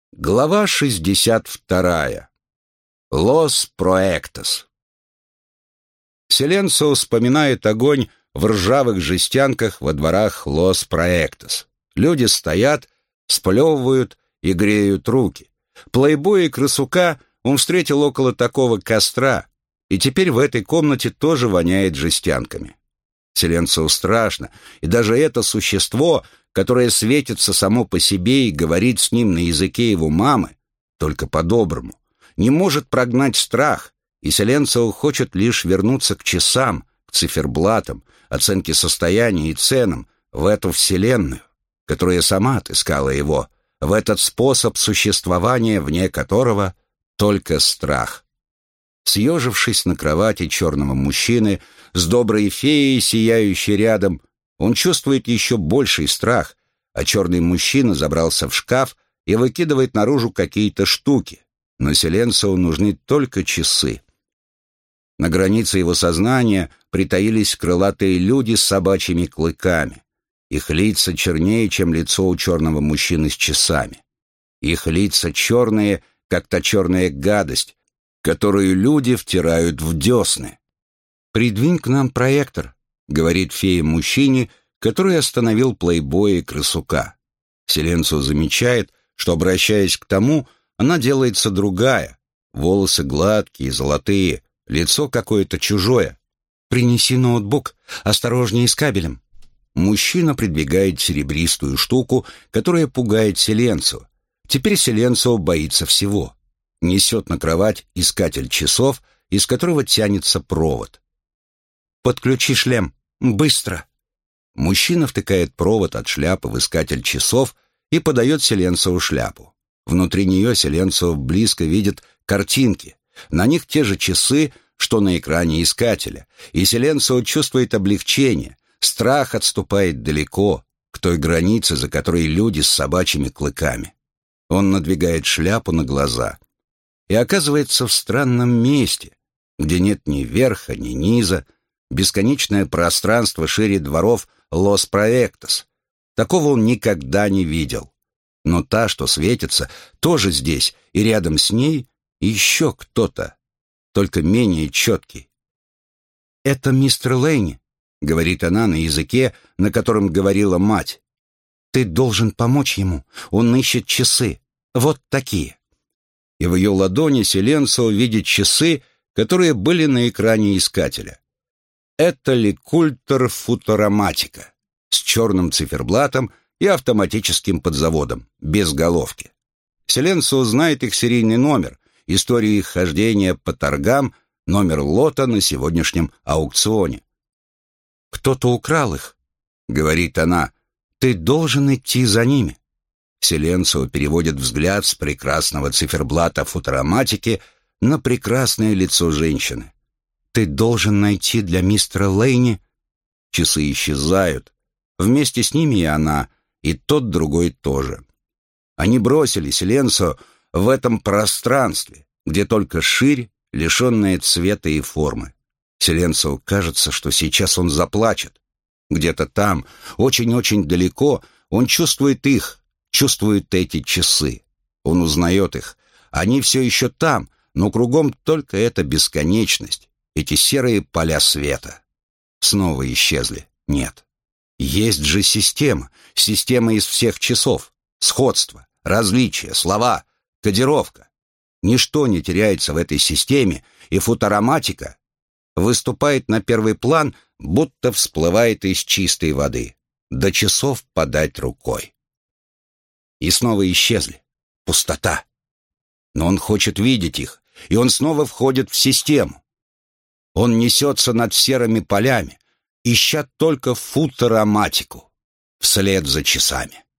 Глава 62. Лос Проектос. Силенсо вспоминает огонь в ржавых жестянках во дворах Лос Проектос. Люди стоят, сплевывают и греют руки. Плейбоя и крысука он встретил около такого костра, и теперь в этой комнате тоже воняет жестянками. Силенсо страшно, и даже это существо, которое светится само по себе и говорит с ним на языке его мамы, только по-доброму, не может прогнать страх, и Силенсо хочет лишь вернуться к часам, к циферблатам, оценке состояния и ценам, в эту вселенную, которая сама отыскала его, в этот способ существования, вне которого только страх. Съежившись на кровати черного мужчины с доброй феей, сияющей рядом, он чувствует еще больший страх, а черный мужчина забрался в шкаф и выкидывает наружу какие-то штуки, но Силенсо нужны только часы. На границе его сознания притаились крылатые люди с собачьими клыками. Их лица чернее, чем лицо у черного мужчины с часами. Их лица черные, как та черная гадость, которую люди втирают в десны. «Придвинь к нам проектор», — говорит фея мужчине, который остановил плейбоя и крысука. Силенсо замечает, что, обращаясь к тому, она делается другая. Волосы гладкие, золотые, лицо какое-то чужое. «Принеси ноутбук, осторожнее с кабелем». Мужчина придвигает серебристую штуку, которая пугает Силенсо. Теперь Силенсо боится всего. Несет на кровать искатель часов, из которого тянется провод. «Подключи шлем. Быстро!» Мужчина втыкает провод от шляпы в искатель часов и подает Силенсо шляпу. Внутри нее Силенсо близко видит картинки. На них те же часы, что на экране искателя. И Силенсо чувствует облегчение. Страх отступает далеко, к той границе, за которой люди с собачьими клыками. Он надвигает шляпу на глаза и оказывается в странном месте, где нет ни верха, ни низа, бесконечное пространство шире дворов Лос Проектос. Такого он никогда не видел. Но та, что светится, тоже здесь, и рядом с ней еще кто-то, только менее четкий. «Это мистер Лейни», — говорит она на языке, на котором говорила мать. «Ты должен помочь ему, он ищет часы, вот такие». И в ее ладони Силенсо видит часы, которые были на экране искателя. Это Лекультор Футураматика с черным циферблатом и автоматическим подзаводом, без головки. Силенсо знает их серийный номер, историю их хождения по торгам, номер лота на сегодняшнем аукционе. «Кто-то украл их», — говорит она, — «ты должен идти за ними». Силенсо переводит взгляд с прекрасного циферблата футураматики на прекрасное лицо женщины. «Ты должен найти для мистера Лейни...» Часы исчезают. Вместе с ними и она, и тот другой тоже. Они бросили Силенсо в этом пространстве, где только ширь, лишенная цвета и формы. Силенсо кажется, что сейчас он заплачет. Где-то там, очень-очень далеко, он чувствует их, чувствует эти часы. Он узнает их. Они все еще там, но кругом только эта бесконечность, эти серые поля света. Снова исчезли. Нет. Есть же система. Система из всех часов. Сходство, различия, слова, кодировка. Ничто не теряется в этой системе, и футураматика выступает на первый план, будто всплывает из чистой воды. До часов подать рукой. И снова исчезли. Пустота. Но он хочет видеть их, и он снова входит в систему. Он несется над серыми полями, ища только футураматику, вслед за часами.